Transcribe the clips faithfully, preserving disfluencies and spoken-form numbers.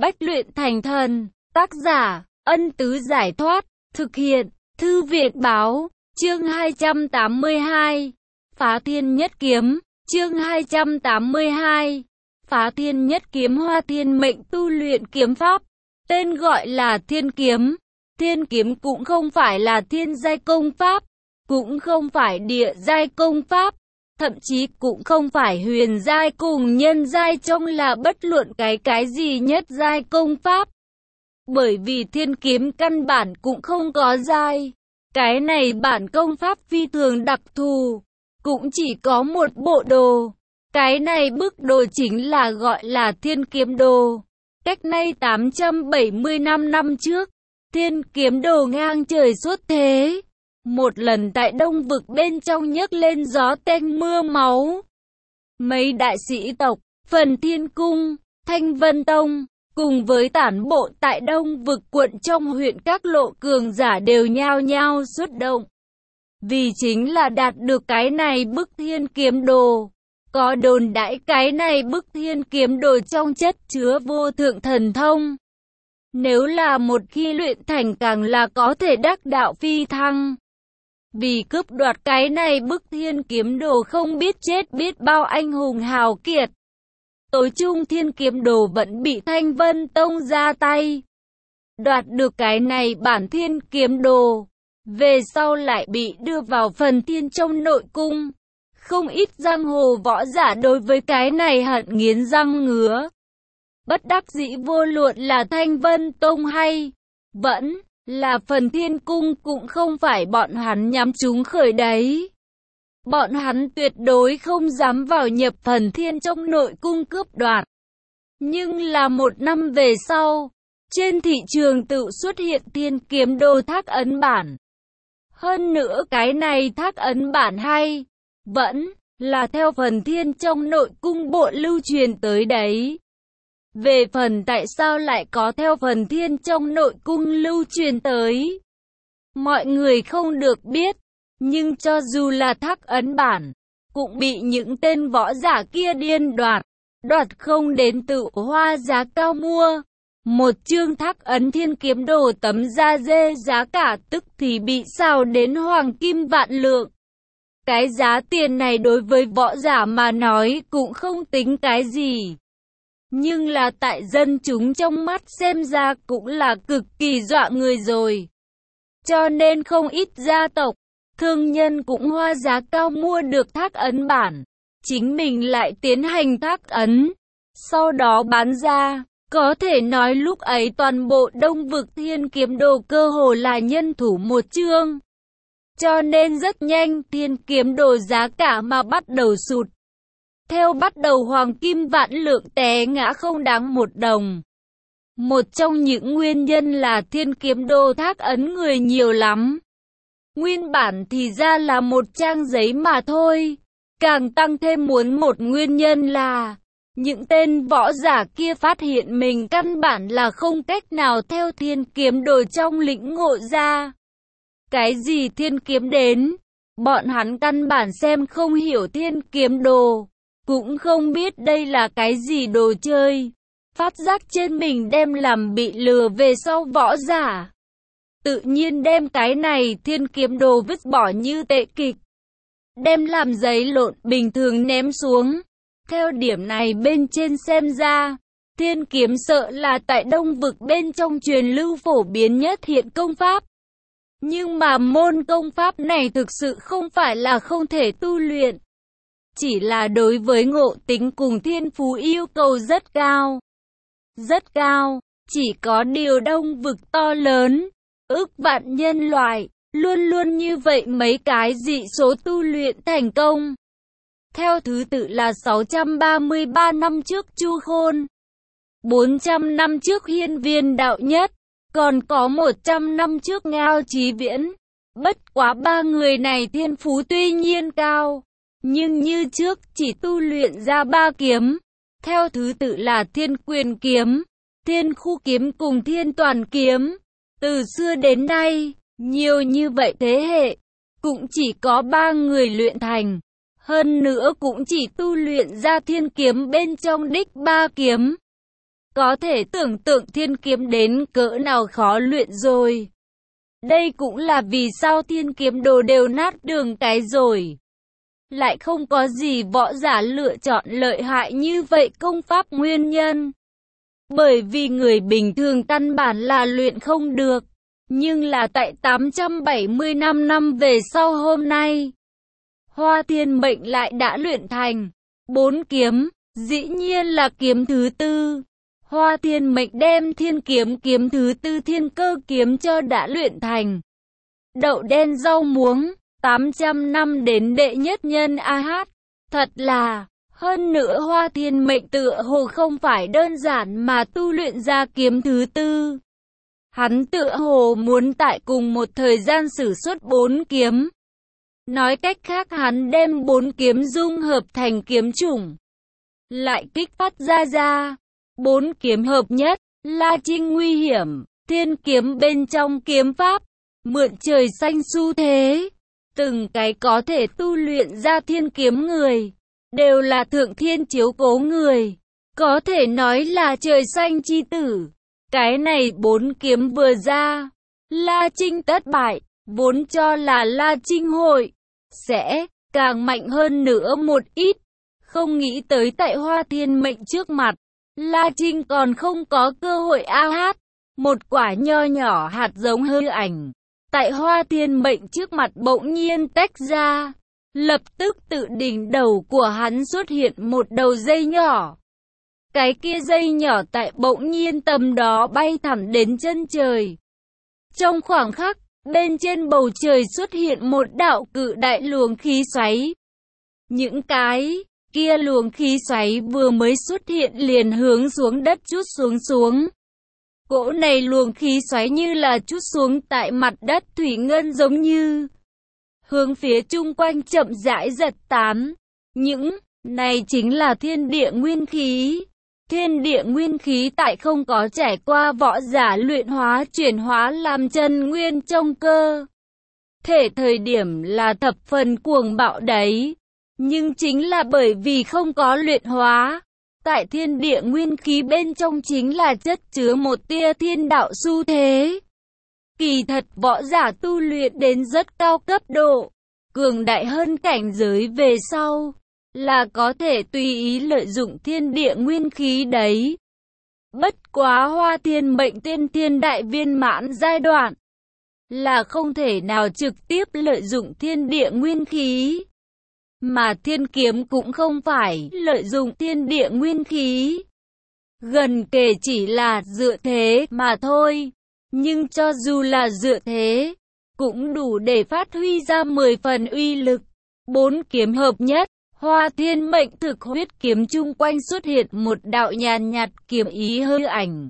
bách luyện thành thần. Tác giả, Ân Tứ Giải Thoát. Thực hiện, Thư viện Báo. Chương hai trăm tám mươi hai. Phá Thiên Nhất Kiếm. Chương hai trăm tám mươi hai. Phá Thiên Nhất Kiếm. Hoa Thiên Mệnh tu luyện kiếm pháp, tên gọi là Thiên Kiếm. Thiên Kiếm cũng không phải là thiên giai công pháp, cũng không phải địa giai công pháp, thậm chí cũng không phải huyền giai cùng nhân giai trong là bất luận cái cái gì nhất giai công pháp. Bởi vì Thiên Kiếm căn bản cũng không có giai. Cái này bản công pháp phi thường đặc thù, cũng chỉ có một bộ đồ. Cái này bức đồ chính là gọi là Thiên Kiếm Đồ. Cách nay tám trăm bảy mươi lăm năm trước, Thiên Kiếm Đồ ngang trời xuất thế. Một lần tại Đông Vực bên trong nhấc lên gió tanh mưa máu. Mấy đại sĩ tộc, Phần Thiên Cung, Thanh Vân Tông, cùng với tản bộ tại Đông Vực quận trong huyện các lộ cường giả đều nhao nhao xuất động. Vì chính là đạt được cái này bức Thiên Kiếm Đồ. Có đồn đãi cái này bức Thiên Kiếm Đồ trong chất chứa vô thượng thần thông. Nếu là một khi luyện thành càng là có thể đắc đạo phi thăng. Vì cướp đoạt cái này bức Thiên Kiếm Đồ không biết chết biết bao anh hùng hào kiệt. Tối chung Thiên Kiếm Đồ vẫn bị Thanh Vân Tông ra tay. Đoạt được cái này bản Thiên Kiếm Đồ, về sau lại bị đưa vào Phần Thiên trong nội cung. Không ít giang hồ võ giả đối với cái này hận nghiến răng ngứa. Bất đắc dĩ vô luận là Thanh Vân Tông hay vẫn là Phần Thiên Cung cũng không phải bọn hắn nhắm chúng khởi đấy. Bọn hắn tuyệt đối không dám vào nhập Phần Thiên trong nội cung cướp đoạt. Nhưng là một năm về sau, trên thị trường tự xuất hiện Thiên Kiếm Đồ thác ấn bản. Hơn nữa cái này thác ấn bản hay vẫn là theo Phần Thiên trong nội cung bộ lưu truyền tới đấy. Về phần tại sao lại có theo Phần Thiên trong nội cung lưu truyền tới, mọi người không được biết. Nhưng cho dù là thác ấn bản, cũng bị những tên võ giả kia điên đoạt. Đoạt không đến tự hoa giá cao mua. Một chương thác ấn Thiên Kiếm Đồ tấm da dê giá cả tức thì bị xào đến hoàng kim vạn lượng. Cái giá tiền này đối với võ giả mà nói cũng không tính cái gì. Nhưng là tại dân chúng trong mắt xem ra cũng là cực kỳ dọa người rồi. Cho nên không ít gia tộc, thương nhân cũng hoa giá cao mua được thác ấn bản. Chính mình lại tiến hành thác ấn, sau đó bán ra. Có thể nói lúc ấy toàn bộ Đông Vực Thiên Kiếm Đồ cơ hồ là nhân thủ một chương. Cho nên rất nhanh Thiên Kiếm Đồ giá cả mà bắt đầu sụt. Theo bắt đầu hoàng kim vạn lượng té ngã không đáng một đồng. Một trong những nguyên nhân là Thiên Kiếm Đồ thác ấn người nhiều lắm. Nguyên bản thì ra là một trang giấy mà thôi. Càng tăng thêm muốn một nguyên nhân là những tên võ giả kia phát hiện mình căn bản là không cách nào theo Thiên Kiếm Đồ trong lĩnh ngộ ra. Cái gì Thiên Kiếm đến, bọn hắn căn bản xem không hiểu Thiên Kiếm Đồ, cũng không biết đây là cái gì đồ chơi. Phát giác trên mình đem làm bị lừa về sau võ giả, tự nhiên đem cái này Thiên Kiếm Đồ vứt bỏ như tệ kịch, đem làm giấy lộn bình thường ném xuống. Theo điểm này bên trên xem ra, Thiên Kiếm sợ là tại Đông Vực bên trong truyền lưu phổ biến nhất hiện công pháp. Nhưng mà môn công pháp này thực sự không phải là không thể tu luyện. Chỉ là đối với ngộ tính cùng thiên phú yêu cầu rất cao. Rất cao, chỉ có điều Đông Vực to lớn, ước vạn nhân loại, luôn luôn như vậy mấy cái dị số tu luyện thành công. Theo thứ tự là sáu trăm ba mươi ba năm trước Chu Khôn, bốn trăm năm trước Hiên Viên Đạo Nhất, còn có một trăm năm trước Ngao Chí Viễn. Bất quá ba người này thiên phú tuy nhiên cao, nhưng như trước chỉ tu luyện ra ba kiếm. Theo thứ tự là Thiên Quyền Kiếm, Thiên Khu Kiếm cùng Thiên Toàn Kiếm. Từ xưa đến nay, nhiều như vậy thế hệ, cũng chỉ có ba người luyện thành. Hơn nữa cũng chỉ tu luyện ra thiên kiếm bên trong đích ba kiếm. Có thể tưởng tượng thiên kiếm đến cỡ nào khó luyện rồi. Đây cũng là vì sao thiên kiếm đồ đều nát đường cái rồi. Lại không có gì võ giả lựa chọn lợi hại như vậy công pháp nguyên nhân. Bởi vì người bình thường căn bản là luyện không được. Nhưng là tại tám trăm bảy mươi lăm năm về sau hôm nay, Hoa Thiên Mệnh lại đã luyện thành bốn kiếm, dĩ nhiên là kiếm thứ tư. Hoa Thiên Mệnh đem thiên kiếm kiếm thứ tư thiên cơ kiếm cho đã luyện thành. Đậu đen rau muống, tám trăm năm đến đệ nhất nhân a hát. Thật là, hơn nữa Hoa Thiên Mệnh tựa hồ không phải đơn giản mà tu luyện ra kiếm thứ tư. Hắn tựa hồ muốn tại cùng một thời gian sử xuất bốn kiếm. Nói cách khác hắn đem bốn kiếm dung hợp thành kiếm chủng. Lại kích phát ra ra. Bốn kiếm hợp nhất, La Trinh nguy hiểm, thiên kiếm bên trong kiếm pháp. Mượn trời xanh xu thế. Từng cái có thể tu luyện ra thiên kiếm người. Đều là thượng thiên chiếu cố người. Có thể nói là trời xanh chi tử. Cái này bốn kiếm vừa ra, La Trinh thất bại, vốn cho là La Trinh hội sẽ càng mạnh hơn nữa một ít. Không nghĩ tới tại Hoa Thiên Mệnh trước mặt, La Trinh còn không có cơ hội a hát. Một quả nho nhỏ hạt giống hư ảnh, tại Hoa Thiên Mệnh trước mặt bỗng nhiên tách ra. Lập tức tự đỉnh đầu của hắn xuất hiện một đầu dây nhỏ. Cái kia dây nhỏ tại bỗng nhiên tầm đó bay thẳng đến chân trời. Trong khoảng khắc, bên trên bầu trời xuất hiện một đạo cự đại luồng khí xoáy. Những cái kia luồng khí xoáy vừa mới xuất hiện liền hướng xuống đất chút xuống xuống. Cỗ này luồng khí xoáy như là chút xuống tại mặt đất thủy ngân giống như. Hướng phía chung quanh chậm rãi giật tán. Những này chính là thiên địa nguyên khí. Thiên địa nguyên khí tại không có trải qua võ giả luyện hóa chuyển hóa làm chân nguyên trong cơ thể thời điểm là thập phần cuồng bạo đấy. Nhưng chính là bởi vì không có luyện hóa, tại thiên địa nguyên khí bên trong chính là chất chứa một tia thiên đạo xu thế. Kỳ thật võ giả tu luyện đến rất cao cấp độ, cường đại hơn cảnh giới về sau, là có thể tùy ý lợi dụng thiên địa nguyên khí đấy. Bất quá Hoa Thiên Mệnh tiên thiên đại viên mãn giai đoạn, là không thể nào trực tiếp lợi dụng thiên địa nguyên khí. Mà thiên kiếm cũng không phải lợi dụng thiên địa nguyên khí. Gần kề chỉ là dựa thế mà thôi. Nhưng cho dù là dựa thế, cũng đủ để phát huy ra mười phần uy lực. Bốn kiếm hợp nhất, Hoa Thiên Mệnh thực huyết kiếm chung quanh xuất hiện một đạo nhàn nhạt kiếm ý hư ảnh.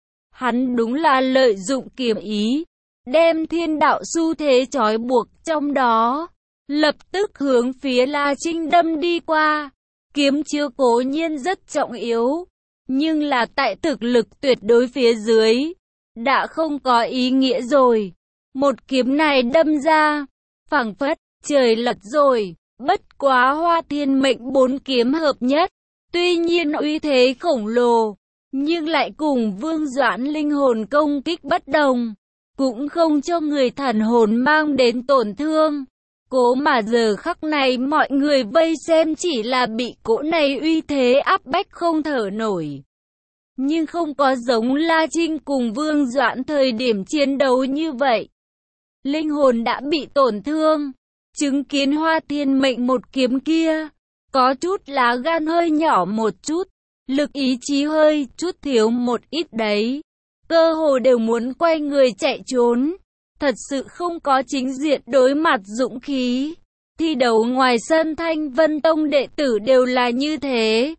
Hắn đúng là lợi dụng kiếm ý, đem thiên đạo xu thế trói buộc trong đó. Lập tức hướng phía La Trinh đâm đi qua. Kiếm chiêu cố nhiên rất trọng yếu, nhưng là tại thực lực tuyệt đối phía dưới, đã không có ý nghĩa rồi. Một kiếm này đâm ra, phảng phất, trời lật rồi. Bất quá Hoa Thiên Mệnh bốn kiếm hợp nhất, tuy nhiên uy thế khổng lồ, nhưng lại cùng Vương Doãn linh hồn công kích bất đồng, cũng không cho người thần hồn mang đến tổn thương. Cố mà giờ khắc này mọi người vây xem chỉ là bị cỗ này uy thế áp bách không thở nổi. Nhưng không có giống La Trinh cùng Vương Doãn thời điểm chiến đấu như vậy. Linh hồn đã bị tổn thương. Chứng kiến Hoa Thiên Mệnh một kiếm kia, có chút lá gan hơi nhỏ một chút, lực ý chí hơi chút thiếu một ít đấy. Cơ hồ đều muốn quay người chạy trốn. Thật sự không có chính diện đối mặt dũng khí. Thi đấu ngoài sân Thanh Vân Tông đệ tử đều là như thế.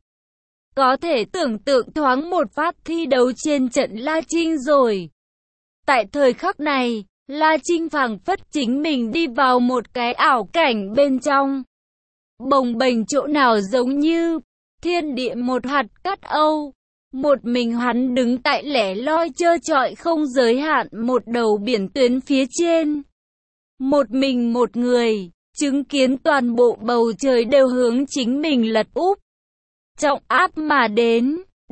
Có thể tưởng tượng thoáng một phát thi đấu trên trận La Trinh rồi. Tại thời khắc này, La Trinh phảng phất chính mình đi vào một cái ảo cảnh bên trong. Bồng bềnh chỗ nào giống như thiên địa một hạt cát âu. Một mình hắn đứng tại lẻ loi trơ trọi không giới hạn một đầu biển tuyến phía trên. Một mình một người, chứng kiến toàn bộ bầu trời đều hướng chính mình lật úp. Trọng áp mà đến,